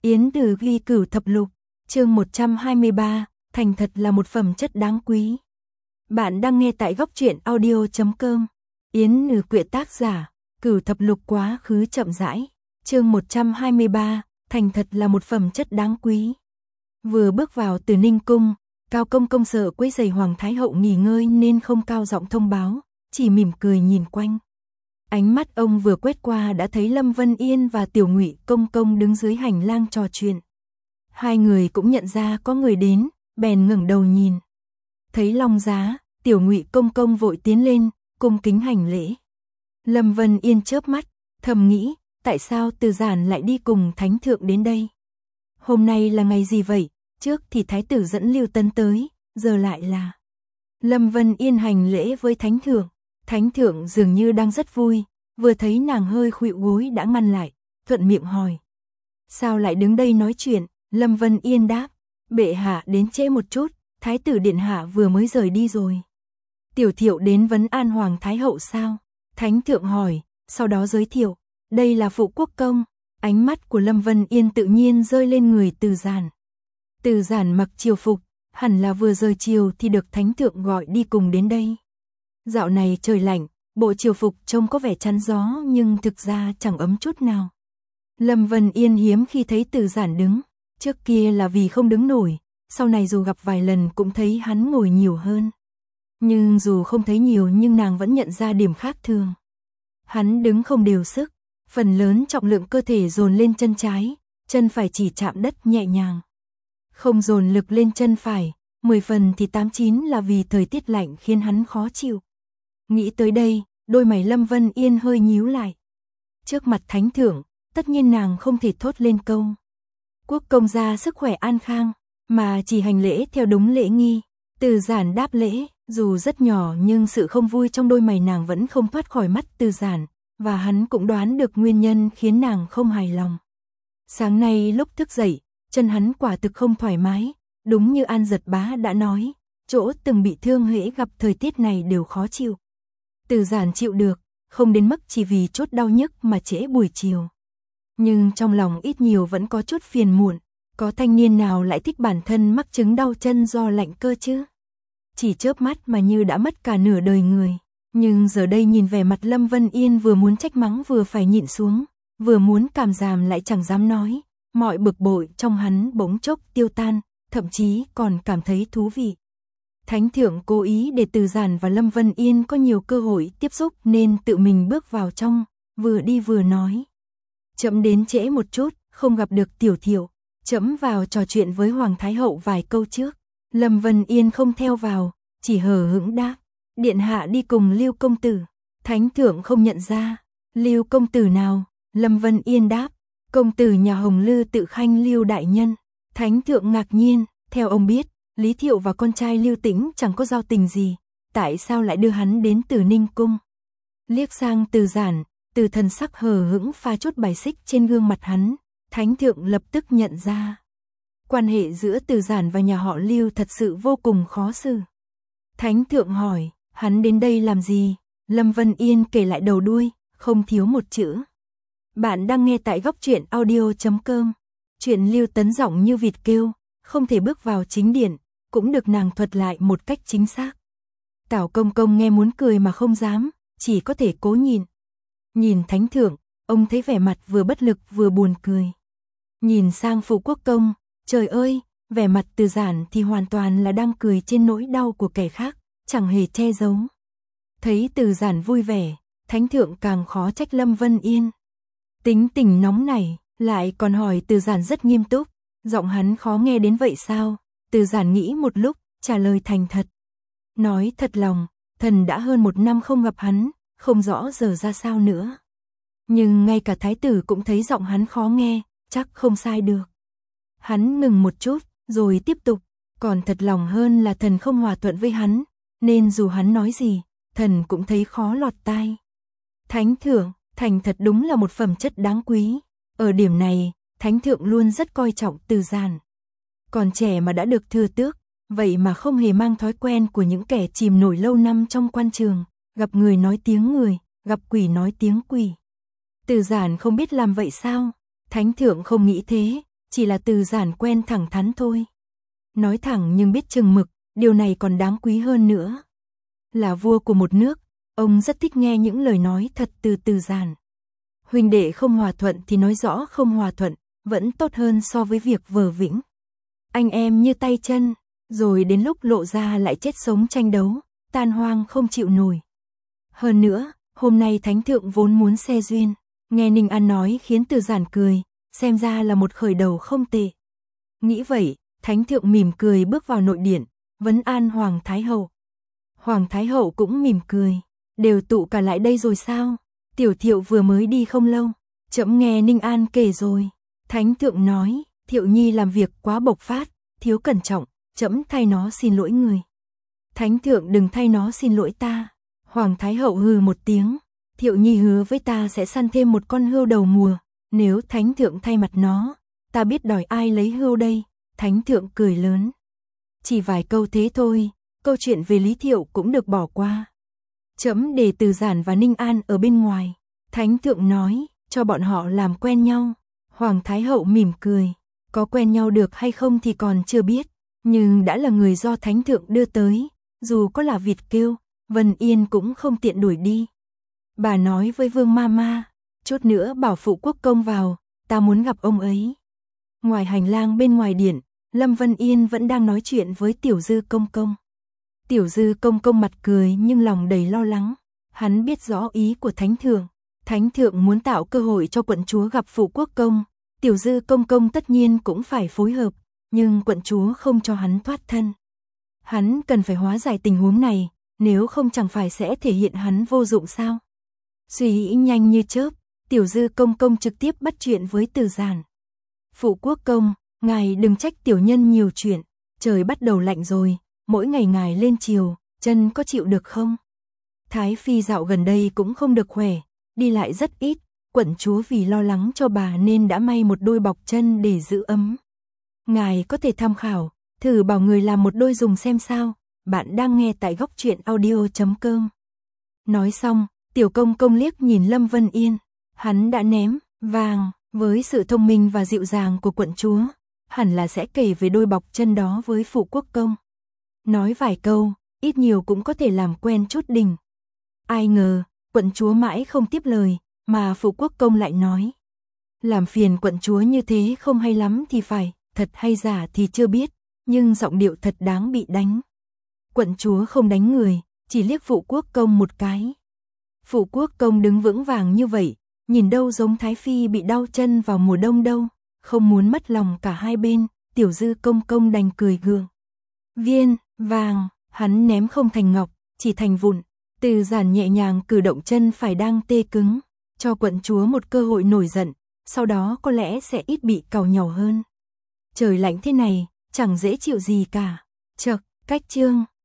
Yến Từ ghi cửu thập lục, chương 123, thành thật là một phẩm chất đáng quý. Bạn đang nghe tại góc truyện audio.com. Yến Từ quyện tác giả, cửu thập lục quá khứ chậm rãi, chương 123, thành thật là một phẩm chất đáng quý. Vừa bước vào Từ Ninh cung, Cao Công Công sợ quấy rầy Hoàng Thái hậu nghỉ ngơi nên không cao giọng thông báo, chỉ mỉm cười nhìn quanh. Ánh mắt ông vừa quét qua đã thấy Lâm Vân Yên và Tiểu Ngụy Công Công đứng dưới hành lang trò chuyện. Hai người cũng nhận ra có người đến, bèn ngẩng đầu nhìn. Thấy Long Giá, Tiểu Ngụy Công Công vội tiến lên, cung kính hành lễ. Lâm Vân Yên chớp mắt, thầm nghĩ, tại sao Từ Giản lại đi cùng Thánh Thượng đến đây? Hôm nay là ngày gì vậy? Trước thì Thái tử dẫn Lưu Tấn tới, giờ lại là... Lâm Vân Yên hành lễ với Thánh Thượng. Thánh Thượng dường như đang rất vui, vừa thấy nàng hơi khuỵu gối đã ngăn lại, thuận miệng hỏi. Sao lại đứng đây nói chuyện? Lâm Vân Yên đáp, bệ hạ đến trễ một chút, Thái tử điện hạ vừa mới rời đi rồi. Tiểu Thiệu đến vấn an Hoàng Thái hậu sao? Thánh Thượng hỏi, sau đó giới thiệu, đây là Phụ Quốc Công. Ánh mắt của Lâm Vân Yên tự nhiên rơi lên người Từ Giản. Từ Giản mặc triều phục, hẳn là vừa rời triều thì được Thánh Thượng gọi đi cùng đến đây. Dạo này trời lạnh, bộ triều phục trông có vẻ chắn gió nhưng thực ra chẳng ấm chút nào. Lâm Vân Yên hiếm khi thấy Từ Giản đứng, trước kia là vì không đứng nổi, sau này dù gặp vài lần cũng thấy hắn ngồi nhiều hơn. Nhưng dù không thấy nhiều nhưng nàng vẫn nhận ra điểm khác thường. Hắn đứng không đều sức, phần lớn trọng lượng cơ thể dồn lên chân trái, chân phải chỉ chạm đất nhẹ nhàng. Không dồn lực lên chân phải, 10 phần thì 8-9 là vì thời tiết lạnh khiến hắn khó chịu. Nghĩ tới đây, đôi mày Lâm Vân Yên hơi nhíu lại. Trước mặt Thánh Thượng, tất nhiên nàng không thể thốt lên câu Quốc công gia sức khỏe an khang, mà chỉ hành lễ theo đúng lễ nghi. Từ Giản đáp lễ, dù rất nhỏ nhưng sự không vui trong đôi mày nàng vẫn không thoát khỏi mắt Từ Giản, và hắn cũng đoán được nguyên nhân khiến nàng không hài lòng. Sáng nay lúc thức dậy, chân hắn quả thực không thoải mái, đúng như An Giật Bá đã nói, chỗ từng bị thương hễ gặp thời tiết này đều khó chịu. Từ Giản chịu được, không đến mức chỉ vì chốt đau nhức mà trễ buổi chiều. Nhưng trong lòng ít nhiều vẫn có chút phiền muộn, có thanh niên nào lại thích bản thân mắc chứng đau chân do lạnh cơ chứ? Chỉ chớp mắt mà như đã mất cả nửa đời người. Nhưng giờ đây nhìn vẻ mặt Lâm Vân Yên vừa muốn trách mắng vừa phải nhịn xuống, vừa muốn cảm giảm lại chẳng dám nói, mọi bực bội trong hắn bỗng chốc tiêu tan, thậm chí còn cảm thấy thú vị. Thánh Thượng cố ý để Từ Giản và Lâm Vân Yên có nhiều cơ hội tiếp xúc nên tự mình bước vào trong, vừa đi vừa nói. Chậm đến trễ một chút, không gặp được Tiểu Thiệu, chậm vào trò chuyện với Hoàng Thái hậu vài câu trước. Lâm Vân Yên không theo vào, chỉ hờ hững đáp, điện hạ đi cùng Lưu công tử. Thánh Thượng không nhận ra, Lưu công tử nào? Lâm Vân Yên đáp, công tử nhà Hồng Lư Tự Khanh Lưu đại nhân. Thánh Thượng ngạc nhiên, theo ông biết, Lý Thiệu và con trai Lưu Tĩnh chẳng có giao tình gì, tại sao lại đưa hắn đến Từ Ninh cung? Liếc sang Từ Giản, từ thần sắc hờ hững pha chút bài xích trên gương mặt hắn, Thánh Thượng lập tức nhận ra. Quan hệ giữa Từ Giản và nhà họ Lưu thật sự vô cùng khó xử. Thánh Thượng hỏi, hắn đến đây làm gì? Lâm Vân Yên kể lại đầu đuôi, không thiếu một chữ. Bạn đang nghe tại góc truyện audio.com. Chuyện Lưu Tấn giọng như vịt kêu, không thể bước vào chính điện, cũng được nàng thuật lại một cách chính xác. Tảo Công Công nghe muốn cười mà không dám, chỉ có thể cố nhìn. Nhìn Thánh Thượng, ông thấy vẻ mặt vừa bất lực vừa buồn cười. Nhìn sang Phụ Quốc Công, trời ơi, vẻ mặt Từ Giản thì hoàn toàn là đang cười trên nỗi đau của kẻ khác, chẳng hề che giấu. Thấy Từ Giản vui vẻ, Thánh Thượng càng khó trách Lâm Vân Yên. Tính tình nóng này, lại còn hỏi Từ Giản rất nghiêm túc, giọng hắn khó nghe đến vậy sao? Từ Giản nghĩ một lúc, trả lời thành thật. Nói thật lòng, thần đã hơn 1 năm không gặp hắn, không rõ giờ ra sao nữa. Nhưng ngay cả Thái tử cũng thấy giọng hắn khó nghe, chắc không sai được. Hắn ngừng một chút, rồi tiếp tục, còn thật lòng hơn là thần không hòa thuận với hắn, nên dù hắn nói gì, thần cũng thấy khó lọt tai. Thánh Thượng, thành thật đúng là một phẩm chất đáng quý. Ở điểm này, Thánh Thượng luôn rất coi trọng Từ Giản. Còn trẻ mà đã được thừa tước, vậy mà không hề mang thói quen của những kẻ chìm nổi lâu năm trong quan trường, gặp người nói tiếng người, gặp quỷ nói tiếng quỷ. Từ Giản không biết làm vậy sao? Thánh Thượng không nghĩ thế, chỉ là Từ Giản quen thẳng thắn thôi. Nói thẳng nhưng biết chừng mực, điều này còn đáng quý hơn nữa. Là vua của một nước, ông rất thích nghe những lời nói thật từ Từ Giản. Huynh đệ không hòa thuận thì nói rõ không hòa thuận, vẫn tốt hơn so với việc vờ vĩnh. Anh em như tay chân, rồi đến lúc lộ ra lại chết sống tranh đấu, tan hoang không chịu nổi. Hơn nữa, hôm nay Thánh Thượng vốn muốn xe duyên, nghe Ninh An nói khiến Từ Giản cười, xem ra là một khởi đầu không tệ. Nghĩ vậy, Thánh Thượng mỉm cười bước vào nội điện, vấn an Hoàng Thái Hậu. Hoàng Thái Hậu cũng mỉm cười, đều tụ cả lại đây rồi sao? Tiểu Thiệu vừa mới đi không lâu, trẫm nghe Ninh An kể rồi. Thánh Thượng nói, Thiệu Nhi làm việc quá bộc phát, thiếu cẩn trọng, trẫm thay nó xin lỗi người. Thánh Thượng đừng thay nó xin lỗi ta. Hoàng Thái Hậu hừ một tiếng, Thiệu Nhi hứa với ta sẽ săn thêm một con hươu đầu mùa, nếu Thánh Thượng thay mặt nó, ta biết đòi ai lấy hươu đây. Thánh Thượng cười lớn. Chỉ vài câu thế thôi, câu chuyện về Lý Thiệu cũng được bỏ qua. Trẫm để Từ Giản và Ninh An ở bên ngoài. Thánh Thượng nói, cho bọn họ làm quen nhau. Hoàng Thái Hậu mỉm cười, có quen nhau được hay không thì còn chưa biết, nhưng đã là người do Thánh Thượng đưa tới, dù có là vịt kêu, Vân Yên cũng không tiện đuổi đi. Bà nói với Vương Mama, chút nữa bảo Phụ Quốc Công vào, ta muốn gặp ông ấy. Ngoài hành lang bên ngoài điện, Lâm Vân Yên vẫn đang nói chuyện với Tiểu Dư Công Công. Tiểu Dư Công Công mặt cười nhưng lòng đầy lo lắng, hắn biết rõ ý của Thánh Thượng. Thánh Thượng muốn tạo cơ hội cho quận chúa gặp Phụ Quốc Công, Tiểu Dư Công Công tất nhiên cũng phải phối hợp, nhưng quận chúa không cho hắn thoát thân. Hắn cần phải hóa giải tình huống này, nếu không chẳng phải sẽ thể hiện hắn vô dụng sao? Suy nghĩ nhanh như chớp, Tiểu Dư Công Công trực tiếp bắt chuyện với Từ Giản. Phụ Quốc Công, ngài đừng trách tiểu nhân nhiều chuyện, trời bắt đầu lạnh rồi, mỗi ngày ngài lên triều, chân có chịu được không? Thái Phi dạo gần đây cũng không được khỏe, đi lại rất ít, quận chúa vì lo lắng cho bà nên đã may một đôi bọc chân để giữ ấm. Ngài có thể tham khảo, thử bảo người làm một đôi dùng xem sao. Bạn đang nghe tại góc truyện audio.com. Nói xong, Tiểu Công Công liếc nhìn Lâm Vân Yên, hắn đã ném vàng, với sự thông minh và dịu dàng của quận chúa, hẳn là sẽ kể về đôi bọc chân đó với Phụ Quốc Công. Nói vài câu, ít nhiều cũng có thể làm quen chút đỉnh. Ai ngờ, quận chúa mãi không tiếp lời, mà Phụ Quốc Công lại nói. Làm phiền quận chúa như thế không hay lắm thì phải, thật hay giả thì chưa biết, nhưng giọng điệu thật đáng bị đánh. Quận chúa không đánh người, chỉ liếc Phụ Quốc Công một cái. Phụ Quốc Công đứng vững vàng như vậy, nhìn đâu giống Thái Phi bị đau chân vào mùa đông đâu, không muốn mất lòng cả hai bên, Tiểu Dư Công Công đành cười gượng. Viên, vàng, hắn ném không thành ngọc, chỉ thành vụn. Từ Giản nhẹ nhàng cử động chân phải đang tê cứng, cho quận chúa một cơ hội nổi giận, sau đó có lẽ sẽ ít bị càu nhàu hơn. Trời lạnh thế này, chẳng dễ chịu gì cả. Chậc, cách chương.